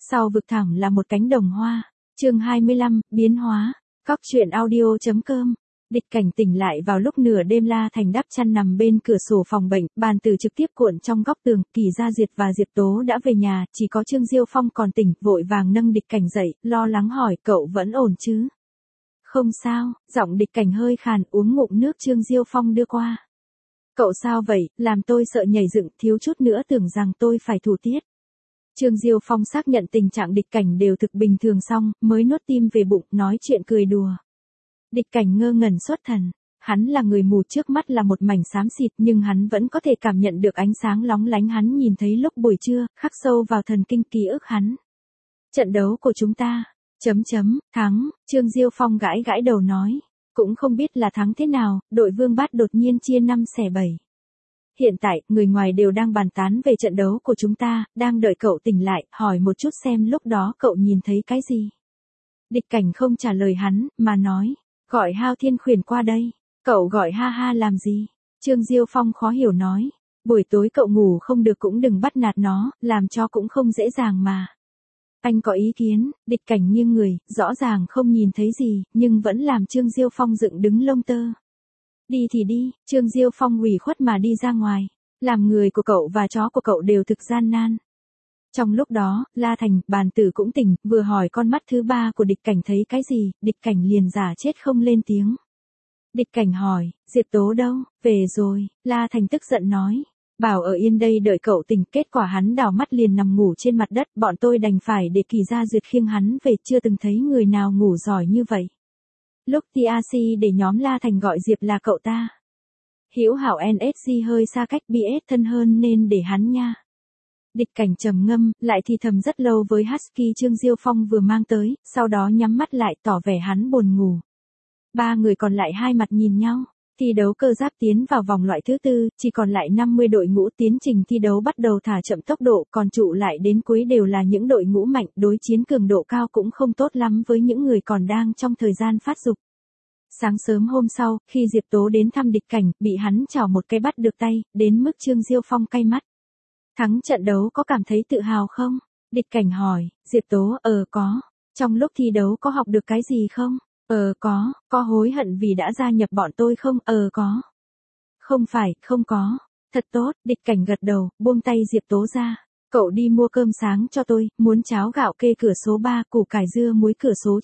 Sau vực thẳm là một cánh đồng hoa. Chương 25, biến hóa. Cóc truyện audio.com. Địch Cảnh tỉnh lại vào lúc nửa đêm. La Thành đắp chăn nằm bên cửa sổ phòng bệnh, bàn từ trực tiếp cuộn trong góc tường. Kỳ Gia Diệt và Diệp Tố đã về nhà, chỉ có Trương Diêu Phong còn tỉnh, vội vàng nâng Địch Cảnh dậy, lo lắng hỏi, cậu vẫn ổn chứ? Không sao. Giọng Địch Cảnh hơi khàn, uống ngụm nước Trương Diêu Phong đưa qua. Cậu sao vậy, làm tôi sợ nhảy dựng, thiếu chút nữa tưởng rằng tôi phải thủ tiết. Trương Diêu Phong xác nhận tình trạng Địch Cảnh đều thực bình thường xong, mới nuốt tim về bụng, nói chuyện cười đùa. Địch Cảnh ngơ ngẩn xuất thần. Hắn là người mù, trước mắt là một mảnh xám xịt, nhưng hắn vẫn có thể cảm nhận được ánh sáng lóng lánh hắn nhìn thấy lúc buổi trưa, khắc sâu vào thần kinh ký ức hắn. Trận đấu của chúng ta, thắng, Trương Diêu Phong gãi gãi đầu nói. Cũng không biết là thắng thế nào, đội Vương Bát đột nhiên chia 5-7. Hiện tại, người ngoài đều đang bàn tán về trận đấu của chúng ta, đang đợi cậu tỉnh lại, hỏi một chút xem lúc đó cậu nhìn thấy cái gì. Địch Cảnh không trả lời hắn, mà nói, gọi Hao Thiên Khuyển qua đây. Cậu gọi ha ha làm gì? Trương Diêu Phong khó hiểu nói, buổi tối cậu ngủ không được cũng đừng bắt nạt nó, làm cho cũng không dễ dàng mà. Anh có ý kiến. Địch Cảnh nghiêng người, rõ ràng không nhìn thấy gì, nhưng vẫn làm Trương Diêu Phong dựng đứng lông tơ. Đi thì đi. Trương Diêu Phong ủy khuất mà đi ra ngoài. Làm người của cậu và chó của cậu đều thực gian nan. Trong lúc đó, La Thành, bàn tử cũng tỉnh, vừa hỏi con mắt thứ ba của Địch Cảnh thấy cái gì, Địch Cảnh liền giả chết không lên tiếng. Địch Cảnh hỏi, Diệp Tố đâu? Về rồi. La Thành tức giận nói, bảo ở yên đây đợi cậu tỉnh. Kết quả hắn đảo mắt liền nằm ngủ trên mặt đất, bọn tôi đành phải để Kỳ Gia Duyệt khiêng hắn về, chưa từng thấy người nào ngủ giỏi như vậy. Lúc TRC để nhóm La Thành gọi Diệp là cậu ta. Hữu hảo NSG hơi xa cách BS thân hơn nên để hắn nha. Địch Cảnh trầm ngâm, lại thì thầm rất lâu với Husky Trương Diêu Phong vừa mang tới, sau đó nhắm mắt lại tỏ vẻ hắn buồn ngủ. Ba người còn lại hai mặt nhìn nhau. Thi đấu cơ giáp tiến vào vòng loại thứ tư, chỉ còn lại 50 đội ngũ, tiến trình thi đấu bắt đầu thả chậm tốc độ, còn trụ lại đến cuối đều là những đội ngũ mạnh, đối chiến cường độ cao cũng không tốt lắm với những người còn đang trong thời gian phát dục. Sáng sớm hôm sau, khi Diệp Tố đến thăm Địch Cảnh, bị hắn chảo một cái bắt được tay, đến mức Trương Diêu Phong cay mắt. Thắng trận đấu có cảm thấy tự hào không? Địch Cảnh hỏi. Diệp Tố, có. Trong lúc thi đấu có học được cái gì không? Có hối hận vì đã gia nhập bọn tôi không? Có. Không phải, không có. Thật tốt. Địch Cảnh gật đầu, buông tay Diệp Tố ra. Cậu đi mua cơm sáng cho tôi, muốn cháo gạo kê cửa số 3, củ cải dưa muối cửa số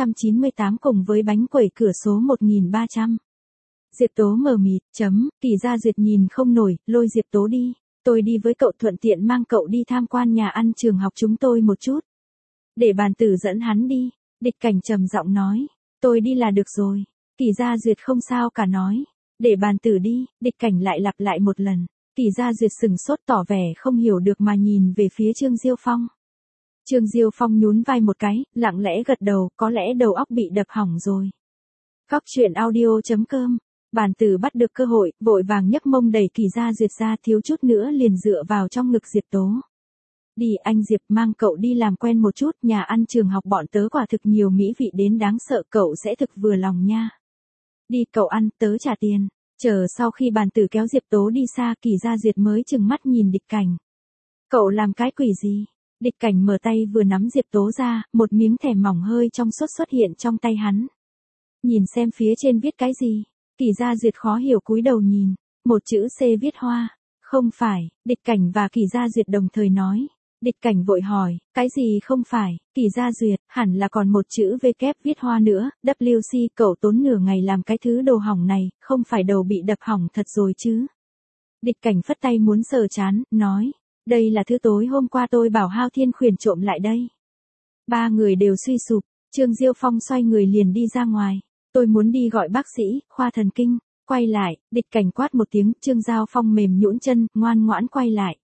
998 cùng với bánh quẩy cửa số 1300. Diệp Tố mờ mịt, Kỳ Gia Duyệt nhìn không nổi, lôi Diệp Tố đi. Tôi đi với cậu, thuận tiện mang cậu đi tham quan nhà ăn trường học chúng tôi một chút. Để bàn tử dẫn hắn đi. Địch Cảnh trầm giọng nói. Tôi đi là được rồi. Kỳ Gia Duyệt không sao cả nói. Để bàn tử đi. Địch Cảnh lại lặp lại một lần. Kỳ Gia Duyệt sừng sốt tỏ vẻ không hiểu được mà nhìn về phía Trương Diêu Phong. Trương Diêu Phong nhún vai một cái, lặng lẽ gật đầu, có lẽ đầu óc bị đập hỏng rồi. Cóc truyện audio.com. Bàn tử bắt được cơ hội, vội vàng nhấc mông đẩy Kỳ Gia Duyệt ra, thiếu chút nữa liền dựa vào trong ngực Diệp Tố. Đi anh Diệp, mang cậu đi làm quen một chút, nhà ăn trường học bọn tớ quả thực nhiều mỹ vị đến đáng sợ, cậu sẽ thực vừa lòng nha. Đi cậu ăn, tớ trả tiền. Chờ sau khi bàn tử kéo Diệp Tố đi xa, Kỳ Gia Duyệt mới chừng mắt nhìn Địch Cảnh. Cậu làm cái quỷ gì? Địch Cảnh mở tay vừa nắm Diệp Tố ra, một miếng thẻ mỏng hơi trong suốt xuất hiện trong tay hắn. Nhìn xem phía trên viết cái gì? Kỳ Gia Duyệt khó hiểu cúi đầu nhìn. Một chữ C viết hoa. Không phải. Địch Cảnh và Kỳ Gia Duyệt đồng thời nói. Địch Cảnh vội hỏi, cái gì không phải? Kỳ Gia Duyệt, hẳn là còn một chữ V kép viết hoa nữa. WC, cậu tốn nửa ngày làm cái thứ đồ hỏng này, không phải đầu bị đập hỏng thật rồi chứ? Địch Cảnh phất tay muốn sờ chán, nói, đây là thứ tối hôm qua tôi bảo Hao Thiên Khuyển trộm lại đây. Ba người đều suy sụp. Trương Diêu Phong xoay người liền đi ra ngoài. Tôi muốn đi gọi bác sĩ, khoa thần kinh. Quay lại. Địch Cảnh quát một tiếng, Trương Giao Phong mềm nhũn chân, ngoan ngoãn quay lại.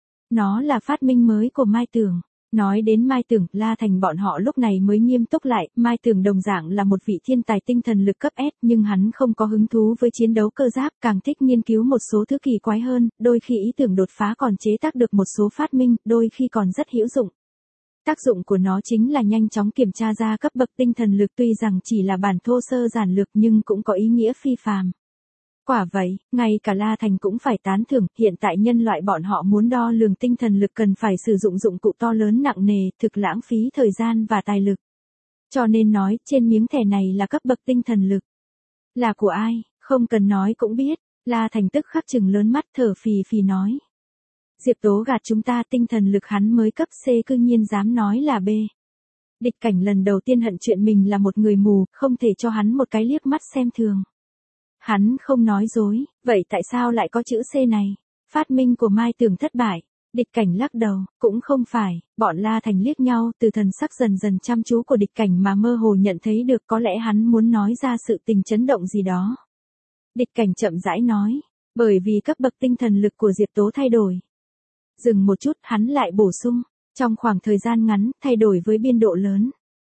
Nó là phát minh mới của Mai Tường. Nói đến Mai Tường, La Thành bọn họ lúc này mới nghiêm túc lại. Mai Tường đồng dạng là một vị thiên tài tinh thần lực cấp S, nhưng hắn không có hứng thú với chiến đấu cơ giáp, càng thích nghiên cứu một số thứ kỳ quái hơn, đôi khi ý tưởng đột phá còn chế tác được một số phát minh, đôi khi còn rất hữu dụng. Tác dụng của nó chính là nhanh chóng kiểm tra ra cấp bậc tinh thần lực, tuy rằng chỉ là bản thô sơ giản lược nhưng cũng có ý nghĩa phi phàm. Quả vậy, ngay cả La Thành cũng phải tán thưởng, hiện tại nhân loại bọn họ muốn đo lường tinh thần lực cần phải sử dụng dụng cụ to lớn nặng nề, thực lãng phí thời gian và tài lực. Cho nên nói, trên miếng thẻ này là cấp bậc tinh thần lực. Là của ai, không cần nói cũng biết, La Thành tức khắc chừng lớn mắt thở phì phì nói. Diệp Tố gạt chúng ta, tinh thần lực hắn mới cấp C cư nhiên dám nói là B. Địch Cảnh lần đầu tiên hận chuyện mình là một người mù, không thể cho hắn một cái liếc mắt xem thường. Hắn không nói dối, vậy tại sao lại có chữ C này? Phát minh của Mai Tường thất bại. Địch Cảnh lắc đầu, cũng không phải, bọn La Thành liếc nhau, từ thần sắc dần dần chăm chú của Địch Cảnh mà mơ hồ nhận thấy được có lẽ hắn muốn nói ra sự tình chấn động gì đó. Địch Cảnh chậm rãi nói, bởi vì cấp bậc tinh thần lực của Diệp Tố thay đổi. Dừng một chút, hắn lại bổ sung, trong khoảng thời gian ngắn, thay đổi với biên độ lớn.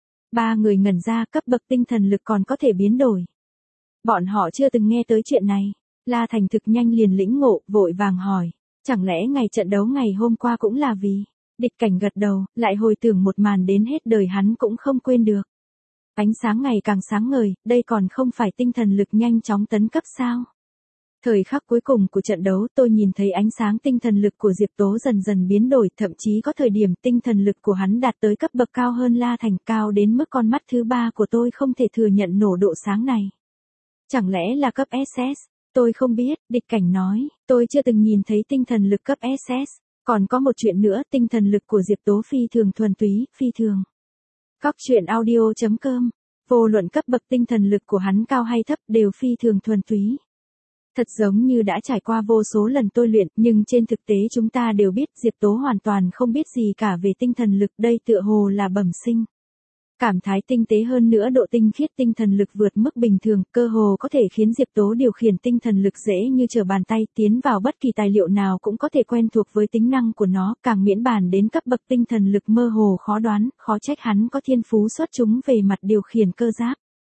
Ba người ngẩn ra, cấp bậc tinh thần lực còn có thể biến đổi. Bọn họ chưa từng nghe tới chuyện này. La Thành thực nhanh liền lĩnh ngộ, vội vàng hỏi, chẳng lẽ ngày trận đấu ngày hôm qua cũng là vì? Địch Cảnh gật đầu, lại hồi tưởng một màn đến hết đời hắn cũng không quên được. Ánh sáng ngày càng sáng ngời, đây còn không phải tinh thần lực nhanh chóng tấn cấp sao? Thời khắc cuối cùng của trận đấu tôi nhìn thấy ánh sáng tinh thần lực của Diệp Tố dần dần biến đổi, thậm chí có thời điểm tinh thần lực của hắn đạt tới cấp bậc cao hơn La Thành, cao đến mức con mắt thứ ba của tôi không thể thừa nhận nổ độ sáng này. Chẳng lẽ là cấp SS? Tôi không biết, Địch Cảnh nói, tôi chưa từng nhìn thấy tinh thần lực cấp SS. Còn có một chuyện nữa, tinh thần lực của Diệp Tố phi thường thuần túy, phi thường. Các chuyện audio.com, vô luận cấp bậc tinh thần lực của hắn cao hay thấp đều phi thường thuần túy. Thật giống như đã trải qua vô số lần tôi luyện, nhưng trên thực tế chúng ta đều biết Diệp Tố hoàn toàn không biết gì cả về tinh thần lực, đây tựa hồ là bẩm sinh. Cảm thái tinh tế hơn nữa, độ tinh khiết tinh thần lực vượt mức bình thường, cơ hồ có thể khiến Diệp Tố điều khiển tinh thần lực dễ như trở bàn tay, tiến vào bất kỳ tài liệu nào cũng có thể quen thuộc với tính năng của nó, càng miễn bàn đến cấp bậc tinh thần lực mơ hồ khó đoán, khó trách hắn có thiên phú xuất chúng về mặt điều khiển cơ giáp.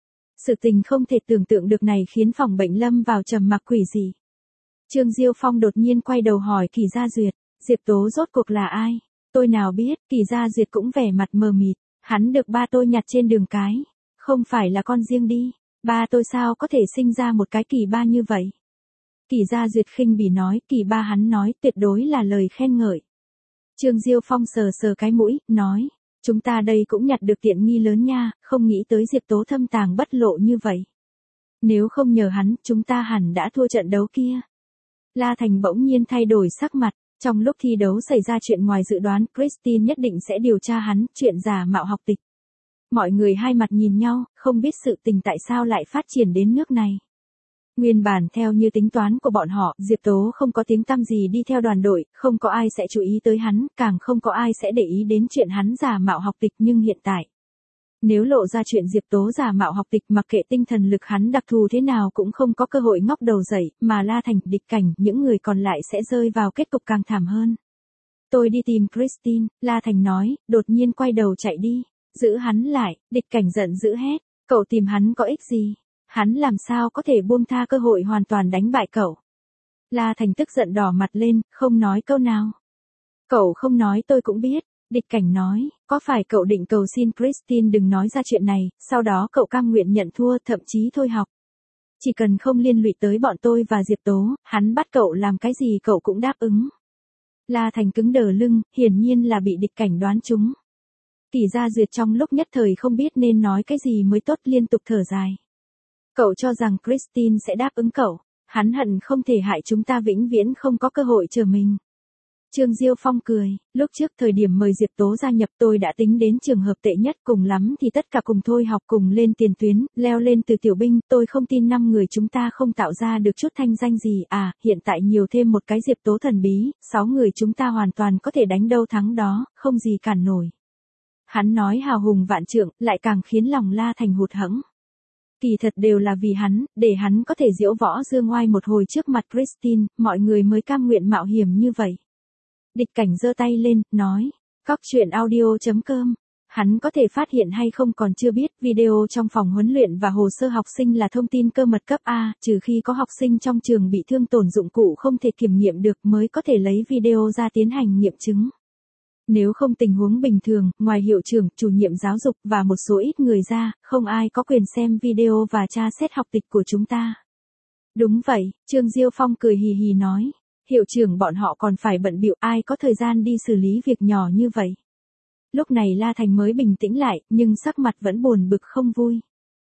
Sự tình không thể tưởng tượng được này khiến phòng bệnh lâm vào trầm mặc quỷ dị. Trương Diêu Phong đột nhiên quay đầu hỏi Kỳ Gia Duyệt, Diệp Tố rốt cuộc là ai? Tôi nào biết, Kỳ Gia Duyệt cũng vẻ mặt mờ mịt. Hắn được ba tôi nhặt trên đường cái. Không phải là con riêng đi. Ba tôi sao có thể sinh ra một cái Kỳ ba như vậy? Kỳ Gia Duyệt khinh bỉ nói, Kỳ ba hắn nói tuyệt đối là lời khen ngợi. Trương Diêu Phong sờ sờ cái mũi, nói, chúng ta đây cũng nhặt được tiện nghi lớn nha, không nghĩ tới Diệp Tố thâm tàng bất lộ như vậy. Nếu không nhờ hắn, chúng ta hẳn đã thua trận đấu kia. La Thành bỗng nhiên thay đổi sắc mặt. Trong lúc thi đấu xảy ra chuyện ngoài dự đoán, Christine nhất định sẽ điều tra hắn, chuyện giả mạo học tịch. Mọi người hai mặt nhìn nhau, không biết sự tình tại sao lại phát triển đến nước này. Nguyên bản theo như tính toán của bọn họ, Diệp Tố không có tiếng tăm gì đi theo đoàn đội, không có ai sẽ chú ý tới hắn, càng không có ai sẽ để ý đến chuyện hắn giả mạo học tịch, nhưng hiện tại. Nếu lộ ra chuyện Diệp Tố giả mạo học tịch, mặc kệ tinh thần lực hắn đặc thù thế nào cũng không có cơ hội ngóc đầu dậy, mà La Thành, Địch Cảnh, những người còn lại sẽ rơi vào kết cục càng thảm hơn. Tôi đi tìm Christine, La Thành nói, đột nhiên quay đầu chạy đi. Giữ hắn lại, Địch Cảnh giận dữ hét, cậu tìm hắn có ích gì? Hắn làm sao có thể buông tha cơ hội hoàn toàn đánh bại cậu? La Thành tức giận đỏ mặt lên, không nói câu nào. Cậu không nói tôi cũng biết. Địch Cảnh nói, có phải cậu định cầu xin Christine đừng nói ra chuyện này, sau đó cậu cam nguyện nhận thua, thậm chí thôi học. Chỉ cần không liên lụy tới bọn tôi và Diệp Tố, hắn bắt cậu làm cái gì cậu cũng đáp ứng. La Thành cứng đờ lưng, hiển nhiên là bị Địch Cảnh đoán trúng. Kỳ Gia Duyệt trong lúc nhất thời không biết nên nói cái gì mới tốt, liên tục thở dài. Cậu cho rằng Christine sẽ đáp ứng cậu, hắn hận không thể hại chúng ta vĩnh viễn không có cơ hội trở mình. Trương Diêu Phong cười, lúc trước thời điểm mời Diệp Tố gia nhập tôi đã tính đến trường hợp tệ nhất, cùng lắm thì tất cả cùng thôi học, cùng lên tiền tuyến, leo lên từ tiểu binh, tôi không tin 5 người chúng ta không tạo ra được chút thanh danh gì, hiện tại nhiều thêm một cái Diệp Tố thần bí, 6 người chúng ta hoàn toàn có thể đánh đâu thắng đó, không gì cản nổi. Hắn nói hào hùng vạn trượng, lại càng khiến lòng La Thành hụt hẫng. Kỳ thật đều là vì hắn, để hắn có thể diễu võ dương oai một hồi trước mặt Christine, mọi người mới cam nguyện mạo hiểm như vậy. Địch Cảnh giơ tay lên, nói, các chuyện audio.com, hắn có thể phát hiện hay không còn chưa biết, video trong phòng huấn luyện và hồ sơ học sinh là thông tin cơ mật cấp A, trừ khi có học sinh trong trường bị thương tổn dụng cụ không thể kiểm nghiệm được mới có thể lấy video ra tiến hành nghiệm chứng. Nếu không tình huống bình thường, ngoài hiệu trưởng, chủ nhiệm giáo dục và một số ít người ra, không ai có quyền xem video và tra xét học tịch của chúng ta. Đúng vậy, Trương Diêu Phong cười hì hì nói. Hiệu trưởng bọn họ còn phải bận bịu, ai có thời gian đi xử lý việc nhỏ như vậy. Lúc này La Thành mới bình tĩnh lại, nhưng sắc mặt vẫn buồn bực không vui.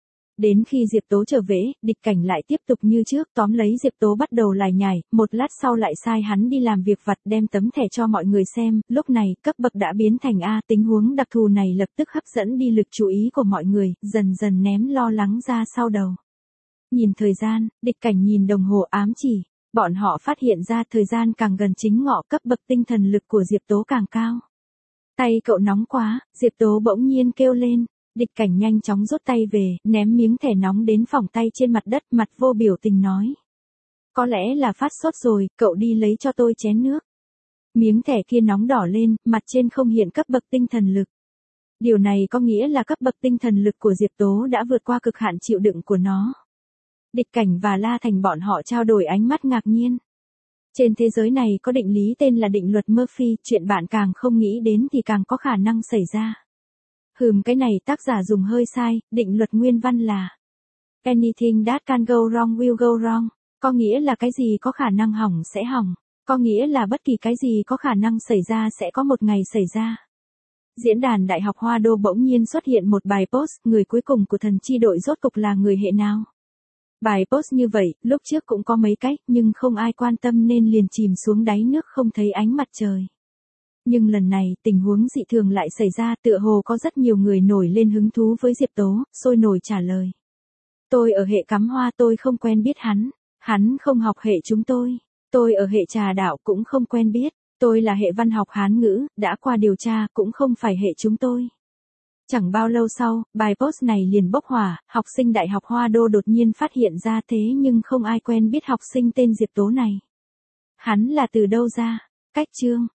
Đến khi Diệp Tố trở về, Địch Cảnh lại tiếp tục như trước, tóm lấy Diệp Tố bắt đầu lải nhải, một lát sau lại sai hắn đi làm việc vặt, đem tấm thẻ cho mọi người xem, lúc này, cấp bậc đã biến thành A, tình huống đặc thù này lập tức hấp dẫn đi lực chú ý của mọi người, dần dần ném lo lắng ra sau đầu. Nhìn thời gian, Địch Cảnh nhìn đồng hồ ám chỉ, bọn họ phát hiện ra thời gian càng gần chính ngọ, cấp bậc tinh thần lực của Diệp Tố càng cao. Tay cậu nóng quá, Diệp Tố bỗng nhiên kêu lên. Địch Cảnh nhanh chóng rút tay về, ném miếng thẻ nóng đến phỏng tay trên mặt đất, mặt vô biểu tình nói. Có lẽ là phát sốt rồi, cậu đi lấy cho tôi chén nước. Miếng thẻ kia nóng đỏ lên, mặt trên không hiện cấp bậc tinh thần lực. Điều này có nghĩa là cấp bậc tinh thần lực của Diệp Tố đã vượt qua cực hạn chịu đựng của nó. Địch Cảnh và La Thành bọn họ trao đổi ánh mắt ngạc nhiên. Trên thế giới này có định lý tên là định luật Murphy, chuyện bạn càng không nghĩ đến thì càng có khả năng xảy ra. Cái này tác giả dùng hơi sai, định luật nguyên văn là Anything that can go wrong will go wrong, có nghĩa là cái gì có khả năng hỏng sẽ hỏng, có nghĩa là bất kỳ cái gì có khả năng xảy ra sẽ có một ngày xảy ra. Diễn đàn Đại học Hoa Đô bỗng nhiên xuất hiện một bài post, người cuối cùng của thần chi đội rốt cục là người hệ nào. Bài post như vậy, lúc trước cũng có mấy cách, nhưng không ai quan tâm nên liền chìm xuống đáy nước không thấy ánh mặt trời. Nhưng lần này, tình huống dị thường lại xảy ra, tựa hồ có rất nhiều người nổi lên hứng thú với Diệp Tố, sôi nổi trả lời. Tôi ở hệ cắm hoa, tôi không quen biết hắn không học hệ chúng tôi ở hệ trà đạo cũng không quen biết, tôi là hệ văn học Hán ngữ, đã qua điều tra, cũng không phải hệ chúng tôi. Chẳng bao lâu sau, bài post này liền bốc hỏa, học sinh Đại học Hoa Đô đột nhiên phát hiện ra thế nhưng không ai quen biết học sinh tên Diệp Tố này. Hắn là từ đâu ra? Cách chương